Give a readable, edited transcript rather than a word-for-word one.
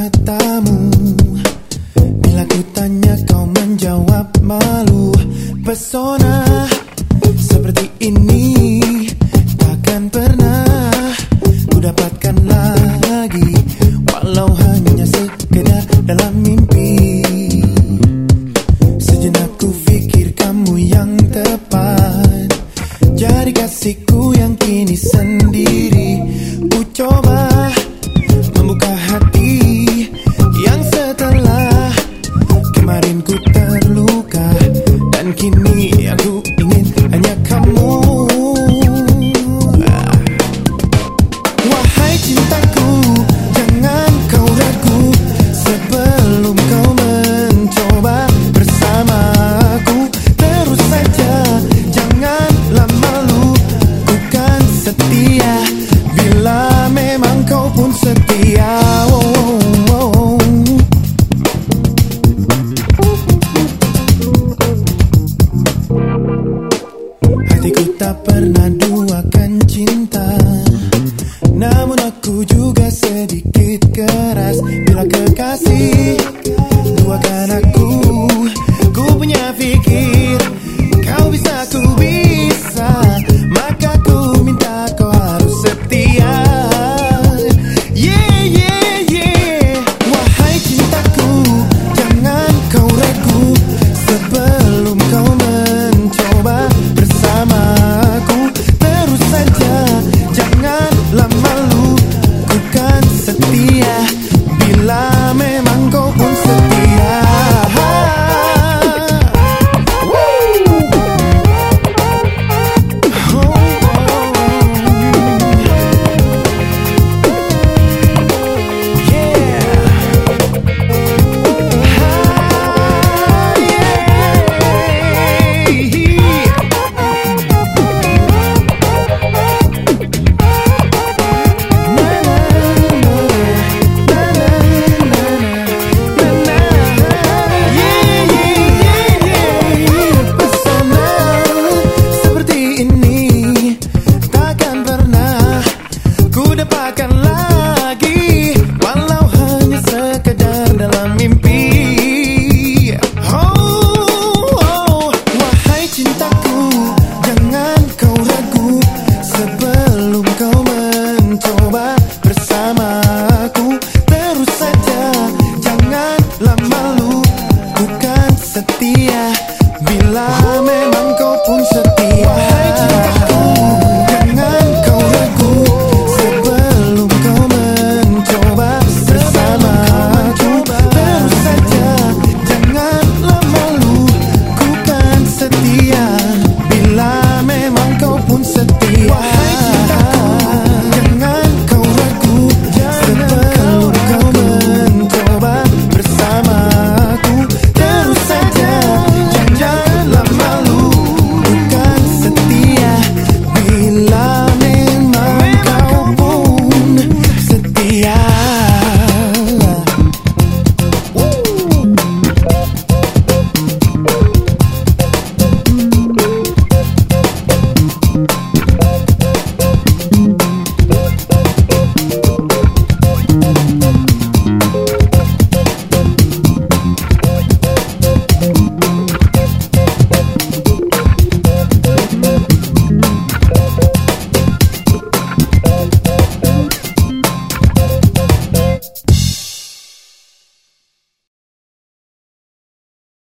matamu. Bila ku tanya kau menjawab malu. Pesona seperti ini takkan pernah ku dapatkan lagi, walau hanya sekedar dalam mimpi. Sejenak ku pikir kamu yang tepat jadi kasihku yang kini sendiri. Ku coba membuka hati yang setelah kemarin ku terluka, dan kini aku ingin hanya kamu. Wahai cintaku, jangan kau ragu sebelum kau mencoba bersamaku. Terus saja, janganlah malu, ku kan setia bila memang kau pun setia. Hatiku tak pernah duakan cinta, namun aku juga sedikit keras bila kekasih duakan aku.